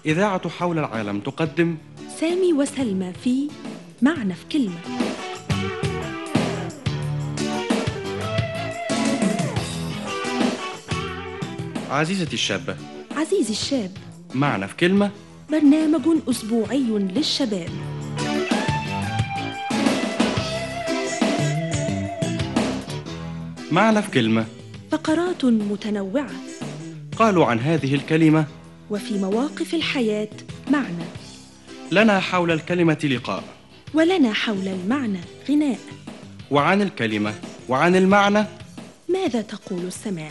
إذاعة حول العالم تقدم سامي وسلمى في معنى في كلمة. عزيزتي الشابة، عزيزي الشاب، معنى في كلمة، برنامج أسبوعي للشباب. معنى في كلمة. فقرات متنوعة قالوا عن هذه الكلمة: وفي مواقف الحياة معنى، لنا حول الكلمة لقاء، ولنا حول المعنى غناء، وعن الكلمة وعن المعنى ماذا تقول السماء؟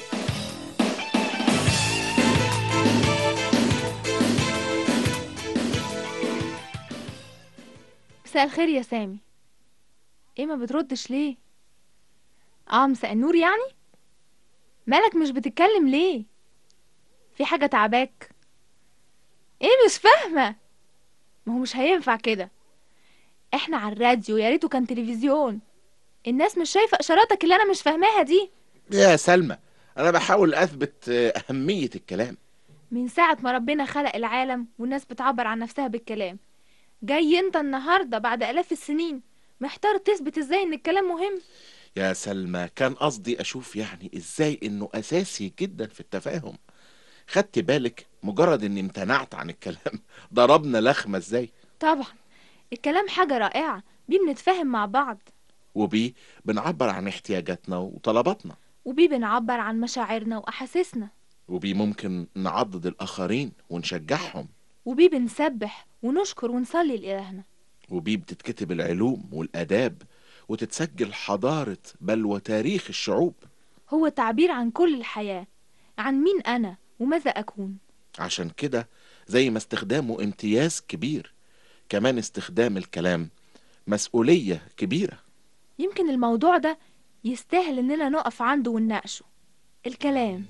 مساء الخير يا سامي. ايه ما بتردش ليه؟ مساء النور يعني. مالك مش بتتكلم ليه؟ في حاجة تعباك؟ ايه مش فاهمة. ما هو مش هينفع كده، احنا على الراديو، يا ريته كان تلفزيون. الناس مش شايفة اشاراتك اللي انا مش فاهماها دي. يا سلمى، أنا بحاول أثبت أهمية الكلام. من ساعة ما ربنا خلق العالم والناس بتعبر عن نفسها بالكلام، جاي انت النهاردة بعد آلاف السنين محتار تثبت ازاي ان الكلام مهم؟ يا سلمى، كان قصدي أشوف يعني إزاي إنه أساسي جدا في التفاهم. خدت بالك مجرد إني امتنعت عن الكلام ضربنا لخمة إزاي؟ طبعا الكلام حاجة رائعة، بيه بنتفاهم مع بعض، وبيه بنعبر عن احتياجاتنا وطلباتنا، وبيه بنعبر عن مشاعرنا وأحاسيسنا، وبيه ممكن نعضد الآخرين ونشجعهم، وبيه بنسبح ونشكر ونصلي لإلهنا، وبيه بتتكتب العلوم والآداب وتتسجل حضارة بل وتاريخ الشعوب. هو تعبير عن كل الحياة، عن مين أنا وماذا أكون. عشان كده زي ما استخدامه امتياز كبير، كمان استخدام الكلام مسؤولية كبيرة. يمكن الموضوع ده يستاهل إننا نقف عنده ونناقشه. الكلام.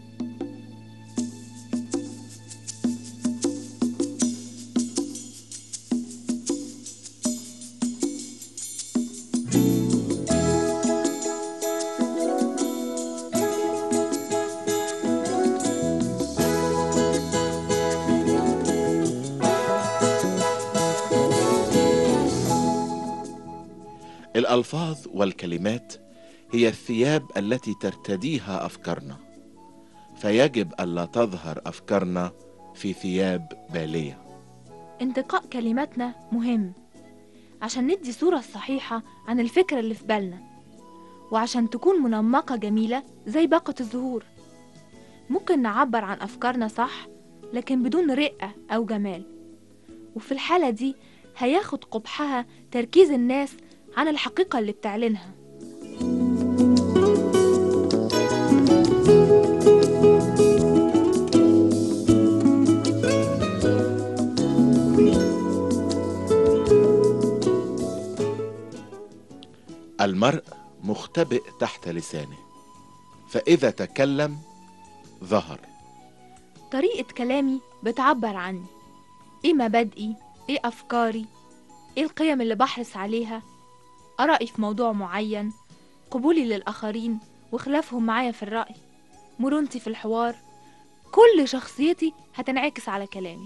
الألفاظ والكلمات هي الثياب التي ترتديها أفكارنا، فيجب ألا تظهر أفكارنا في ثياب بالية. انتقاء كلماتنا مهم عشان ندي صورة صحيحة عن الفكرة اللي في بالنا، وعشان تكون منمقة جميلة زي باقة الزهور. ممكن نعبر عن أفكارنا صح لكن بدون رقة أو جمال، وفي الحالة دي هياخد قبحها تركيز الناس عن الحقيقة اللي بتعلنها. المرء مختبئ تحت لسانه، فإذا تكلم ظهر. طريقة كلامي بتعبر عني، ايه مبادئي، ايه أفكاري، ايه القيم اللي بحرص عليها، آرائي في موضوع معين، قبولي للآخرين وخلافهم معايا في الرأي، مرونتي في الحوار. كل شخصيتي هتنعكس على كلامي.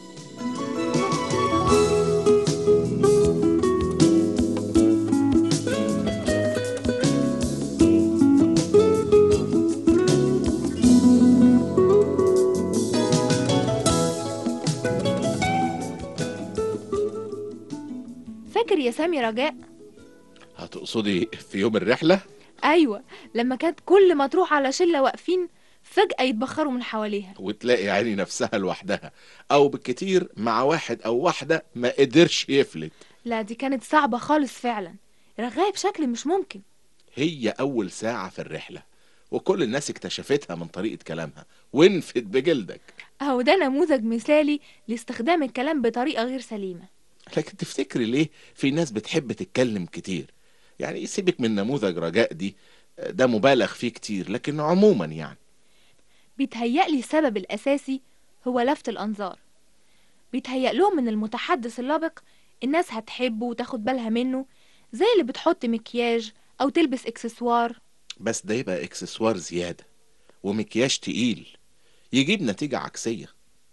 فاكر يا سامي رجاء؟ هتقصدي في يوم الرحلة؟ أيوة، لما كانت كل ما تروح على شلة واقفين فجأة يتبخروا من حواليها، وتلاقي عيني نفسها لوحدها، أو بالكتير مع واحد أو واحدة ما قدرش يفلت. لا دي كانت صعبة خالص فعلا، رغاية بشكل مش ممكن. هي أول ساعة في الرحلة، وكل الناس اكتشفتها من طريقة كلامها وانفت بجلدك. أهو ده نموذج مثالي لاستخدام الكلام بطريقة غير سليمة. لكن تفتكري ليه في ناس بتحب تتكلم كتير؟ يعني سيبك من نموذج رجاء دي، ده مبالغ فيه كتير، لكن عموما يعني بيتهيألي السبب الأساسي هو لفت الأنظار. بيتهيأ لهم من المتحدث اللبق الناس هتحبه وتاخد بالها منه، زي اللي بتحط مكياج أو تلبس إكسسوار. بس ده يبقى اكسسوار زيادة ومكياج تقيل، يجيب نتيجة عكسية.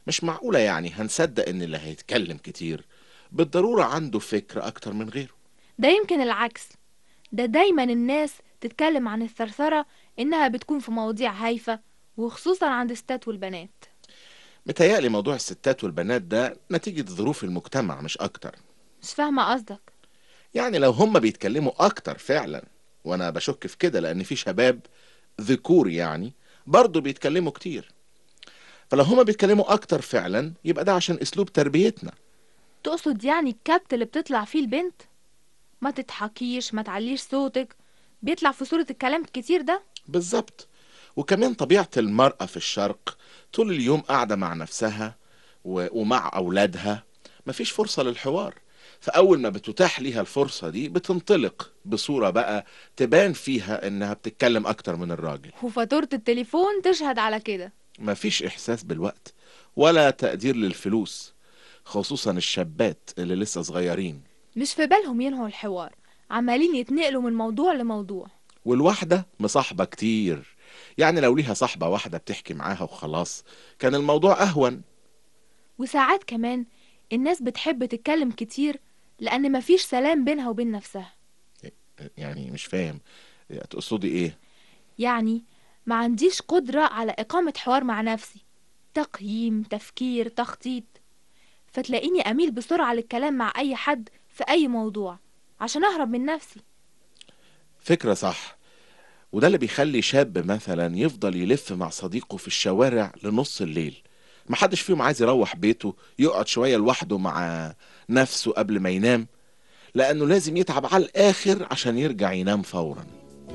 مش معقولة يعني هنصدق ان اللي هيتكلم كتير بالضرورة عنده فكر اكتر من غيره. ده يمكن العكس، ده دايما الناس تتكلم عن الثرثرة إنها بتكون في مواضيع هايفة، وخصوصا عند الستات والبنات. متهيألي موضوع الستات والبنات ده نتيجة ظروف المجتمع مش اكتر. مش فاهمة قصدك. يعني لو هم بيتكلموا اكتر فعلا، وانا بشك في كده لان في شباب ذكور يعني برضه بيتكلموا كتير، فلو هم بيتكلموا اكتر فعلا يبقى ده عشان اسلوب تربيتنا. تقصد يعني الكبت اللي بتطلع فيه البنت؟ ما تضحكيش، ما تعليش صوتك، بيطلع في صورة الكلام الكتير ده؟ بالظبط. وكمان طبيعة المرأة في الشرق طول اليوم قاعدة مع نفسها ومع أولادها، مفيش فرصة للحوار، فأول ما بتتاح ليها الفرصة دي بتنطلق بصورة بقى تبان فيها إنها بتتكلم أكتر من الراجل. وفاتورة التليفون تشهد على كده. مفيش إحساس بالوقت ولا تقدير للفلوس، خصوصا الشابات اللي لسه صغيرين. مش في بالهم ينهوا الحوار، عمالين يتنقلوا من موضوع لموضوع. والواحدة مصاحبة كتير، يعني لو ليها صاحبة واحدة بتحكي معاها وخلاص كان الموضوع أهون. وساعات كمان الناس بتحب تتكلم كتير لأن مفيش سلام بينها وبين نفسها. يعني مش فاهم تقصدي ايه؟ يعني ما عنديش قدرة على إقامة حوار مع نفسي، تقييم، تفكير، تخطيط، فتلاقيني أميل بسرعة للكلام مع أي حد في أي موضوع عشان أهرب من نفسي. فكرة صح. وده اللي بيخلي شاب مثلا يفضل يلف مع صديقه في الشوارع لنص الليل، محدش فيهم عايز يروح بيته يقعد شوية لوحده مع نفسه قبل ما ينام، لأنه لازم يتعب على الآخر عشان يرجع ينام فورا.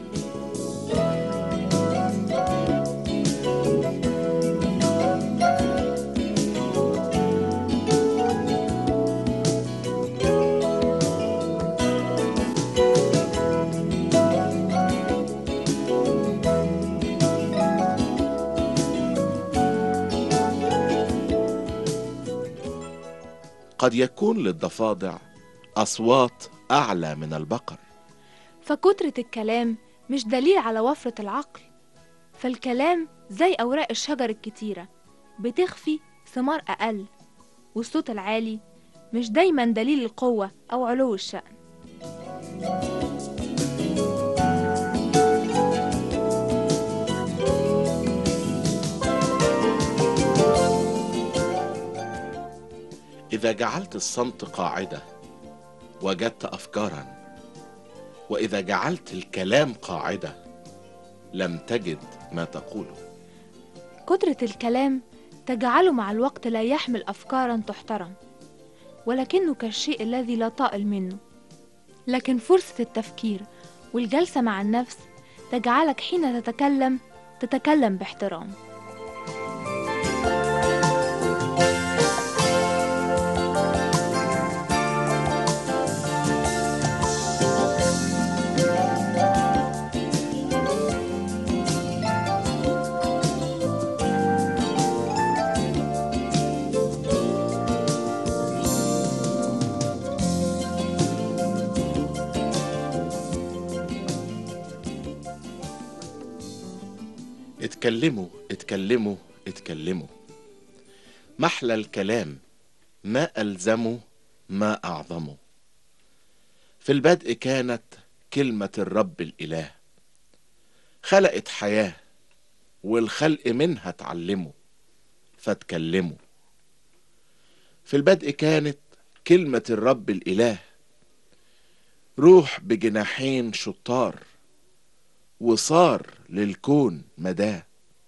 قد يكون للضفادع أصوات أعلى من البقر. فكترة الكلام مش دليل على وفرة العقل، فالكلام زي أوراق الشجر الكتيرة بتخفي ثمار أقل، والصوت العالي مش دايما دليل القوة أو علو الشأن. إذا جعلت الصمت قاعدة وجدت أفكارا، وإذا جعلت الكلام قاعدة لم تجد ما تقوله. كترة الكلام تجعله مع الوقت لا يحمل أفكارا تحترم، ولكنه كالشيء الذي لا طائل منه. لكن فرصة التفكير والجلسة مع النفس تجعلك حين تتكلم باحترام. اتكلموا اتكلموا اتكلموا، محلى الكلام ما ألزمه ما أعظمه. في البدء كانت كلمة الرب الإله، خلقت حياة والخلق منها تعلمه فاتكلموا. في البدء كانت كلمة الرب الإله، روح بجناحين شطار وصار للكون مداه.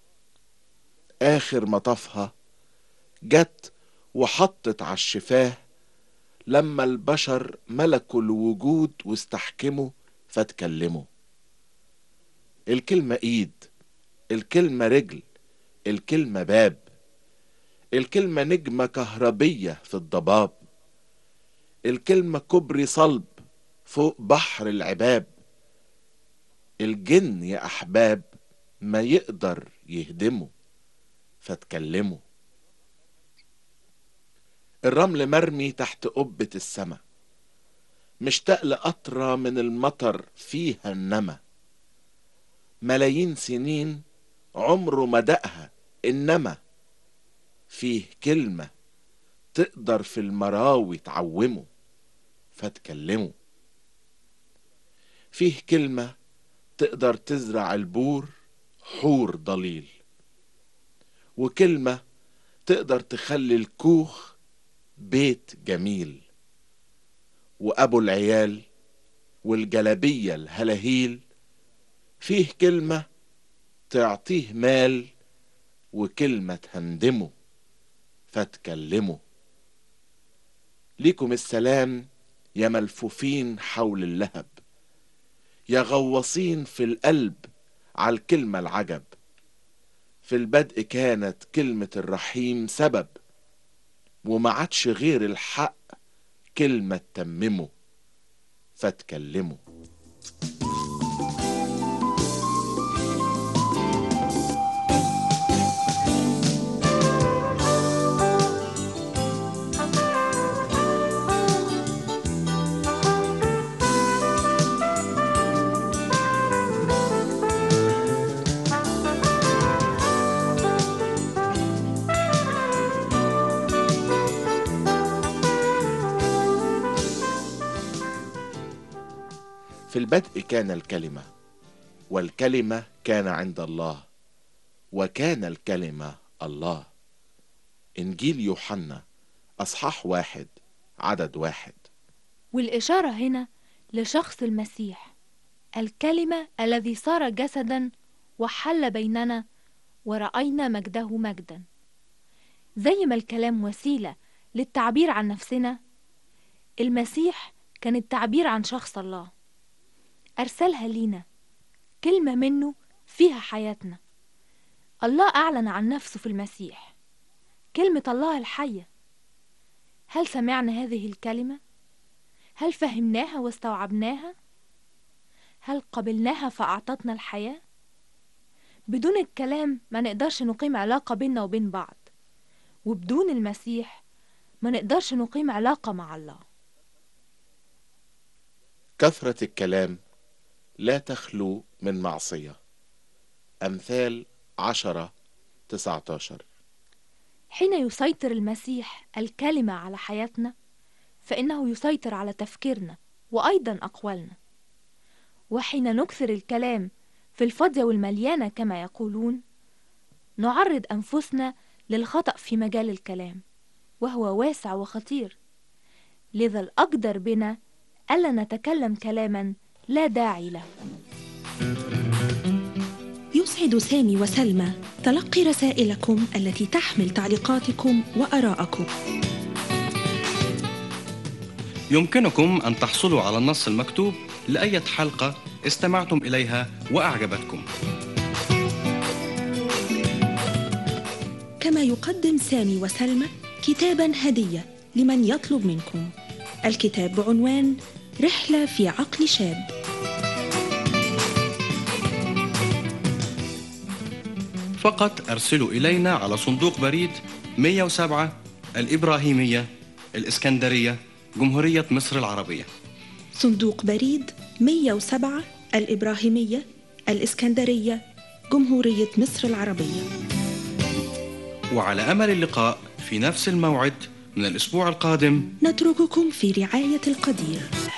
آخر مطافها جت وحطت على الشفاه لما البشر ملكوا الوجود واستحكموا فاتكلموا. الكلمة ايد، الكلمة رجل، الكلمة باب، الكلمة نجمة كهربية في الضباب، الكلمة كوبري صلب فوق بحر العباب. الجن يا أحباب ما يقدر يهدمه فاتكلموا. الرمل مرمي تحت قبة السما، مشتاق لقطرة من المطر فيها النما. ملايين سنين عمره ما دقها، إنما فيه كلمة تقدر في المراوي تعومه فتكلمه. فيه كلمة تقدر تزرع البور حور ضليل، وكلمة تقدر تخلي الكوخ بيت جميل، وأبو العيال والجلبية الهلاهيل فيه كلمة تعطيه مال، وكلمة تهندمه فتكلمه. ليكم السلام يا ملفوفين حول اللهب، يا غواصين في القلب على الكلمة العجب. في البدء كانت كلمة الرحيم سبب، وما عادش غير الحق كلمة تممه فتكلمه. في البدء كان الكلمة، والكلمة كان عند الله، وكان الكلمة الله. إنجيل يوحنا أصحاح 1 عدد 1. والإشارة هنا لشخص المسيح، الكلمة الذي صار جسدا وحل بيننا ورأينا مجده مجدا. زي ما الكلام وسيلة للتعبير عن نفسنا، المسيح كان التعبير عن شخص الله، أرسلها لينا، كلمة منه فيها حياتنا. الله أعلن عن نفسه في المسيح، كلمة الله الحية. هل سمعنا هذه الكلمة؟ هل فهمناها واستوعبناها؟ هل قبلناها فأعطتنا الحياة؟ بدون الكلام ما نقدرش نقيم علاقة بيننا وبين بعض، وبدون المسيح ما نقدرش نقيم علاقة مع الله. كثرة الكلام لا تخلو من معصية. أمثال 10:19. حين يسيطر المسيح الكلمة على حياتنا، فإنه يسيطر على تفكيرنا وأيضا أقوالنا. وحين نكثر الكلام في الفاضية والمليانة كما يقولون، نعرض أنفسنا للخطأ في مجال الكلام، وهو واسع وخطير. لذا الأقدر بنا ألا نتكلم كلاما لا داعي له. يسعد سامي وسلمى تلقي رسائلكم التي تحمل تعليقاتكم وآراءكم. يمكنكم أن تحصلوا على النص المكتوب لأية حلقة استمعتم إليها وأعجبتكم. كما يقدم سامي وسلمى كتابا هدية لمن يطلب منكم. الكتاب بعنوان رحلة في عقل شاب. فقط أرسلوا إلينا على صندوق بريد 107 الإبراهيمية، الإسكندرية، جمهورية مصر العربية. صندوق بريد 107 الإبراهيمية، الإسكندرية، جمهورية مصر العربية. وعلى أمل اللقاء في نفس الموعد من الأسبوع القادم. نترككم في رعاية القدير.